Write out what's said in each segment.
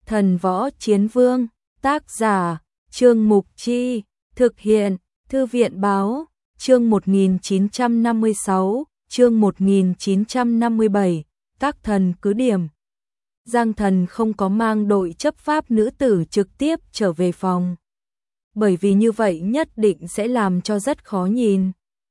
Thần Võ Chiến Vương, tác giả, Trương Mục Chi, thực hiện, Thư viện Báo, chương 1956, chương 1957, các thần cứ điểm. Giang Thần không có mang đội chấp pháp nữ tử trực tiếp trở về phòng, bởi vì như vậy nhất định sẽ làm cho rất khó nhìn.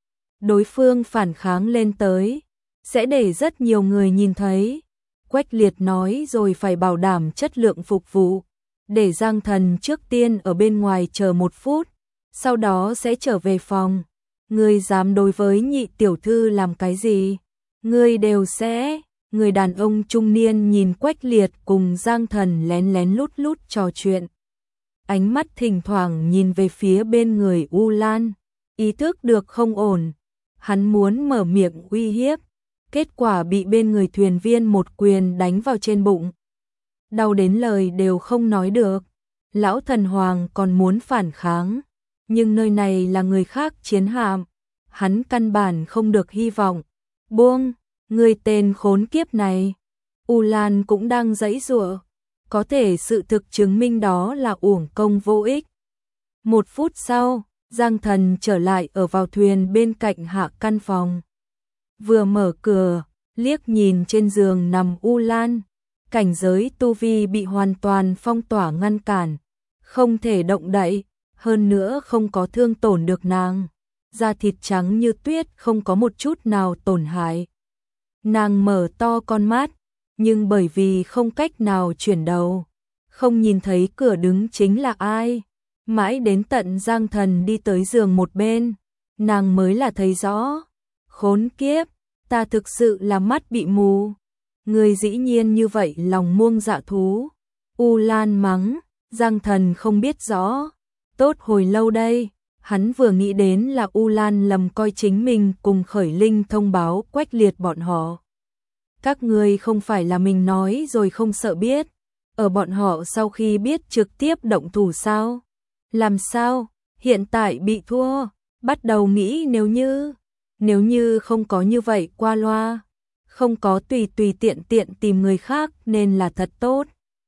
Đối phương phản kháng lên tới, sẽ để rất nhiều người nhìn thấy. Quách Liệt nói rồi phải bảo đảm chất lượng phục vụ, để Giang Thần trước tiên ở bên ngoài chờ 1 phút, sau đó sẽ trở về phòng. Ngươi dám đối với nhị tiểu thư làm cái gì? Ngươi đều sẽ. Người đàn ông trung niên nhìn Quách Liệt cùng Giang Thần lén lén lút lút trò chuyện. Ánh mắt thỉnh thoảng nhìn về phía bên người U Lan, ý thức được không ổn. Hắn muốn mở miệng uy hiếp, kết quả bị bên người thuyền viên một quyền đánh vào trên bụng. Đau đến lời đều không nói được. Lão thần hoàng còn muốn phản kháng, nhưng nơi này là người khác chiến hạm, hắn căn bản không được hy vọng. Buông, người tên khốn kiếp này. U Lan cũng đang giãy giụa, có thể sự thực chứng minh đó là uổng công vô ích. 1 phút sau, Giang Thần trở lại ở vào thuyền bên cạnh hạ căn phòng. Vừa mở cửa, liếc nhìn trên giường nằm U Lan, cảnh giới tu vi bị hoàn toàn phong tỏa ngăn cản, không thể động đậy, hơn nữa không có thương tổn được nàng. Da thịt trắng như tuyết, không có một chút nào tổn hại. Nàng mở to con mắt, nhưng bởi vì không cách nào chuyển đầu, không nhìn thấy cửa đứng chính là ai. Mãi đến tận Giang Thần đi tới giường một bên, nàng mới là thấy rõ. Khốn kiếp, ta thực sự là mắt bị mù. Người dĩ nhiên như vậy lòng muông dạ thú. U Lan mắng, Giang Thần không biết rõ. Tốt hồi lâu đây, hắn vừa nghĩ đến là U Lan lầm coi chính mình cùng Khởi Linh thông báo Quách Liệt bọn họ. Các ngươi không phải là mình nói rồi không sợ biết, ở bọn họ sau khi biết trực tiếp động thủ sao? Làm sao? Hiện tại bị thua, bắt đầu nghĩ nếu như không có như vậy qua loa, không có tùy tiện tìm người khác nên là thật tốt.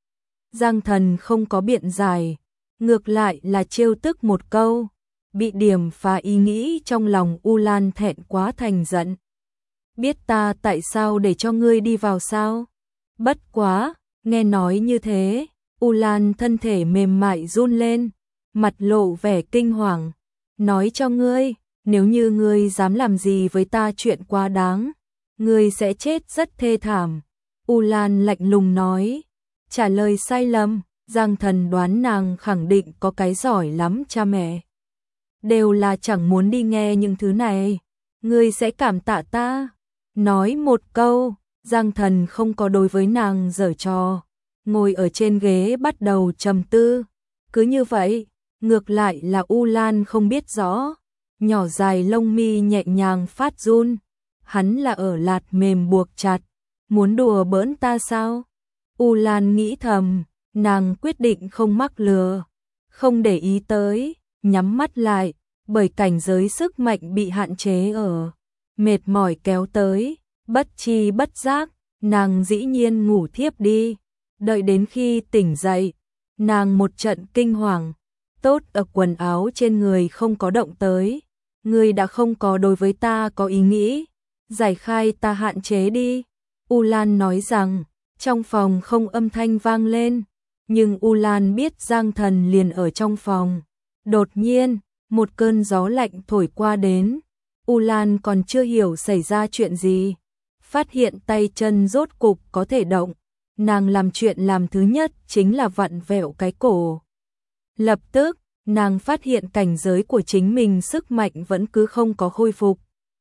Giang Thần không có biện giải, ngược lại là trêu tức một câu, bị điểm phá ý nghĩ trong lòng U Lan thẹn quá thành giận. Biết ta tại sao để cho ngươi đi vào sao? Bất quá, nghe nói như thế, U Lan thân thể mềm mại run lên, mặt lộ vẻ kinh hoàng. Nói cho ngươi, nếu như ngươi dám làm gì với ta chuyện quá đáng, ngươi sẽ chết rất thê thảm. U Lan lạnh lùng nói, trả lời sai lầm. Giang Thần đoán nàng khẳng định có cái giỏi lắm cha mẹ. Đều là chẳng muốn đi nghe những thứ này. Ngươi sẽ cảm tạ ta. Nói một câu, Giang Thần không có đối với nàng giở trò. Ngồi ở trên ghế bắt đầu trầm tư. Cứ như vậy, ngược lại là U Lan không biết rõ. Nhỏ dài lông mi nhẹ nhàng phát run. Hắn là ở lạt mềm buộc chặt. Muốn đùa bỡn ta sao? U Lan nghĩ thầm. Nàng quyết định không mắc lừa, không để ý tới, nhắm mắt lại, bởi cảnh giới sức mạnh bị hạn chế ở. Mệt mỏi kéo tới, bất chi bất giác, nàng dĩ nhiên ngủ thiếp đi. Đợi đến khi tỉnh dậy, nàng một trận kinh hoàng, tốt ở quần áo trên người không có động tới. Ngươi đã không có đối với ta có ý nghĩ, giải khai ta hạn chế đi. U Lan nói rằng, trong phòng không âm thanh vang lên. Nhưng U Lan biết Giang Thần liền ở trong phòng. Đột nhiên, một cơn gió lạnh thổi qua đến. U Lan còn chưa hiểu xảy ra chuyện gì. Phát hiện tay chân rốt cục có thể động. Nàng làm chuyện làm thứ nhất chính là vặn vẹo cái cổ. Lập tức, nàng phát hiện cảnh giới của chính mình sức mạnh vẫn cứ không có khôi phục.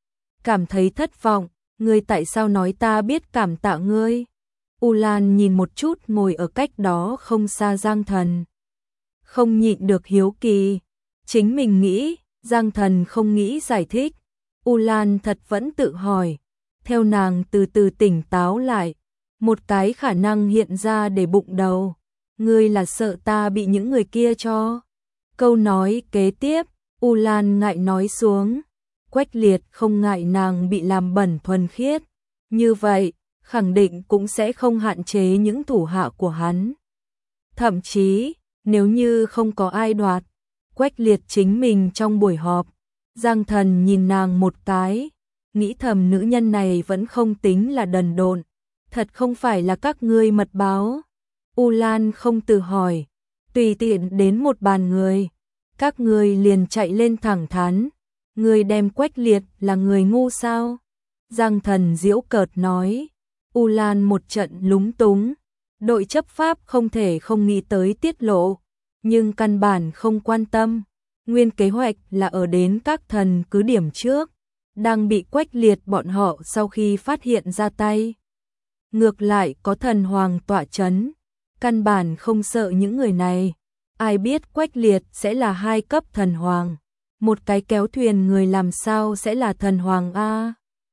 Cảm thấy thất vọng, ngươi tại sao nói ta biết cảm tạ ngươi? U Lan nhìn một chút ngồi ở cách đó không xa Giang Thần. Không nhịn được hiếu kỳ. Chính mình nghĩ, Giang Thần không nghĩ giải thích. U Lan thật vẫn tự hỏi. Theo nàng từ từ tỉnh táo lại. Một cái khả năng hiện ra để bụng đầu. Ngươi là sợ ta bị những người kia cho. Câu nói kế tiếp, U Lan ngại nói xuống. Quách Liệt không ngại nàng bị làm bẩn thuần khiết. Như vậy, khẳng định cũng sẽ không hạn chế những thủ hạ của hắn. Thậm chí, nếu như không có ai đoạt, Quách Liệt chính mình trong buổi họp, Giang Thần nhìn nàng một cái, nghĩ thầm nữ nhân này vẫn không tính là đần độn, thật không phải là các ngươi mật báo. U Lan không tự hỏi, tùy tiện đến một bàn người, các ngươi liền chạy lên thẳng thắn, ngươi đem Quách Liệt là người ngu sao? Giang Thần giễu cợt nói. U Lan một trận lúng túng, đội chấp pháp không thể không nghĩ tới tiết lộ, nhưng căn bản không quan tâm. Nguyên kế hoạch là ở đến các thần cứ điểm trước, đang bị Quách Liệt bọn họ sau khi phát hiện ra tay. Ngược lại có thần hoàng tọa chấn, căn bản không sợ những người này. Ai biết Quách Liệt sẽ là 2 cấp thần hoàng, một cái kéo thuyền người làm sao sẽ là thần hoàng a?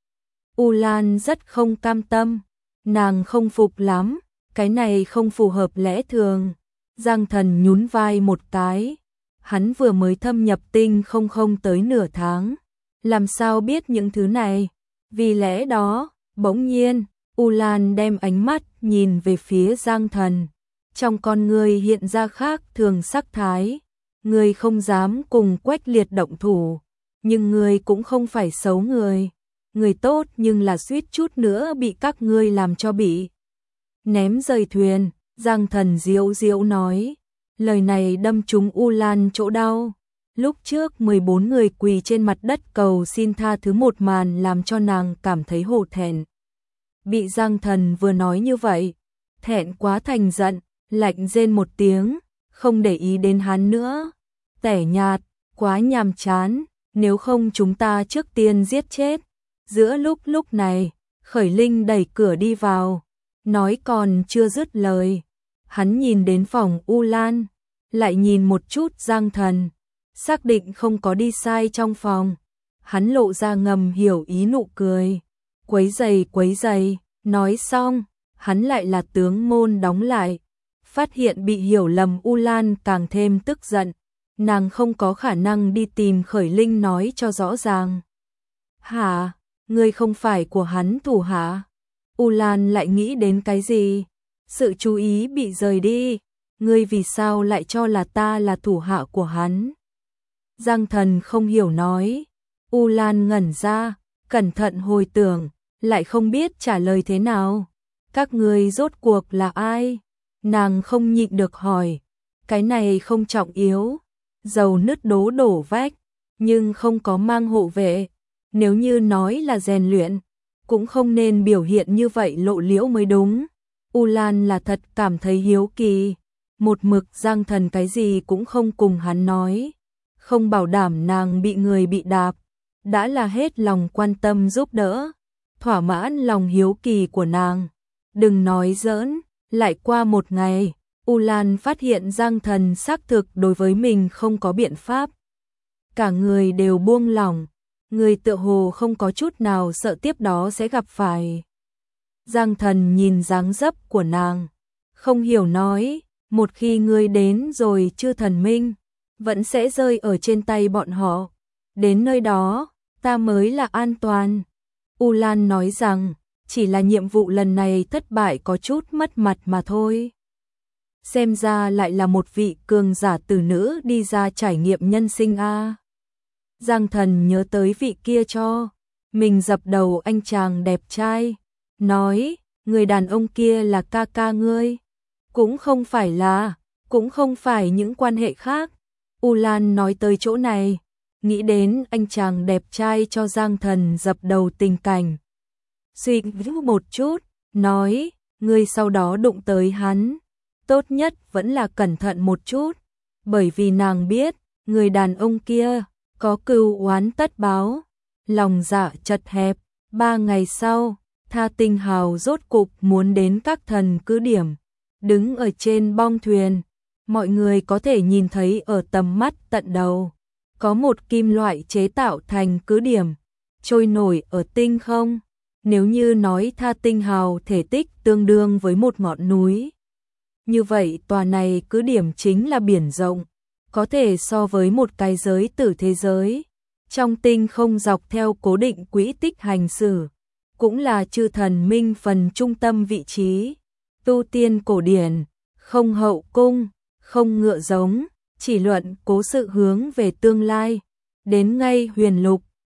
U Lan rất không cam tâm, nàng không phục lắm, cái này không phù hợp lẽ thường. Giang Thần nhún vai một cái, hắn vừa mới thâm nhập tinh không tới nửa tháng, làm sao biết những thứ này? Vì lẽ đó, bỗng nhiên, U Lan đem ánh mắt nhìn về phía Giang Thần, trong con người hiện ra khác thường sắc thái. Người không dám cùng Quách Liệt động thủ, nhưng người cũng không phải xấu người. Người tốt nhưng là suýt chút nữa bị các ngươi làm cho bị ném rời thuyền. Giang Thần diễu diễu nói, lời này đâm trúng U Lan chỗ đau. Lúc trước 14 người quỳ trên mặt đất cầu xin tha thứ một màn làm cho nàng cảm thấy hổ thẹn. Bị Giang Thần vừa nói như vậy, thẹn quá thành giận, lạnh rên một tiếng, không để ý đến hắn nữa. Tẻ nhạt, quá nhàm chán, nếu không chúng ta trước tiên giết chết. Giữa lúc này, Khởi Linh đẩy cửa đi vào, nói còn chưa dứt lời. Hắn nhìn đến phòng U Lan, lại nhìn một chút Giang Thần, xác định không có đi sai trong phòng. Hắn lộ ra ngầm hiểu ý nụ cười. Quấy giày, nói xong, hắn lại là tướng môn đóng lại. Phát hiện bị hiểu lầm U Lan càng thêm tức giận, nàng không có khả năng đi tìm Khởi Linh nói cho rõ ràng. Hả? Ngươi không phải của hắn thủ hạ? U Lan lại nghĩ đến cái gì? Sự chú ý bị rời đi. Ngươi vì sao lại cho là ta là thủ hạ của hắn? Giang Thần không hiểu nói. U Lan ngẩn ra, cẩn thận hồi tưởng, lại không biết trả lời thế nào. Các ngươi rốt cuộc là ai? Nàng không nhịn được hỏi. Cái này không trọng yếu. Dầu nứt đổ vách, nhưng không có mang hộ vệ. Nếu như nói là rèn luyện, cũng không nên biểu hiện như vậy lộ liễu mới đúng. U Lan là thật cảm thấy hiếu kỳ. Một mực Giang Thần cái gì cũng không cùng hắn nói, không bảo đảm nàng bị người bị đạp, đã là hết lòng quan tâm giúp đỡ, thỏa mãn lòng hiếu kỳ của nàng. Đừng nói giỡn, lại qua một ngày, U Lan phát hiện Giang Thần xác thực đối với mình không có biện pháp. Cả người đều buông lỏng, người tựa hồ không có chút nào sợ tiếp đó sẽ gặp phải. Giang Thần nhìn dáng dấp của nàng, không hiểu nói, một khi ngươi đến rồi chư thần minh, vẫn sẽ rơi ở trên tay bọn họ. Đến nơi đó, ta mới là an toàn. U Lan nói rằng, chỉ là nhiệm vụ lần này thất bại có chút mất mặt mà thôi. Xem ra lại là một vị cường giả tử nữ đi ra trải nghiệm nhân sinh a. Giang Thần nhớ tới vị kia cho mình dập đầu anh chàng đẹp trai, nói, người đàn ông kia là ca ca ngươi. Cũng không phải những quan hệ khác. U Lan nói tới chỗ này, nghĩ đến anh chàng đẹp trai cho Giang Thần dập đầu tình cảnh. Suy nghĩ một chút, nói, ngươi sau đó đụng tới hắn, tốt nhất vẫn là cẩn thận một chút, bởi vì nàng biết, người đàn ông kia có cừu oán tất báo. Lòng dạ chật hẹp. 3 ngày sau, Tha Tinh Hào rốt cục muốn đến các thần cứ điểm. Đứng ở trên bong thuyền, mọi người có thể nhìn thấy ở tầm mắt tận đầu, có một kim loại chế tạo thành cứ điểm, trôi nổi ở tinh không. Nếu như nói Tha Tinh Hào thể tích tương đương với một ngọn núi, như vậy tòa này cứ điểm chính là biển rộng, có thể so với một cái giới tử thế giới. Trong tinh không dọc theo cố định quỹ tích hành xử, cũng là chư thần minh phần trung tâm vị trí. Tu tiên cổ điển, không hậu cung, không ngựa giống, chỉ luận cố sự hướng về tương lai. Đến ngay huyền lục,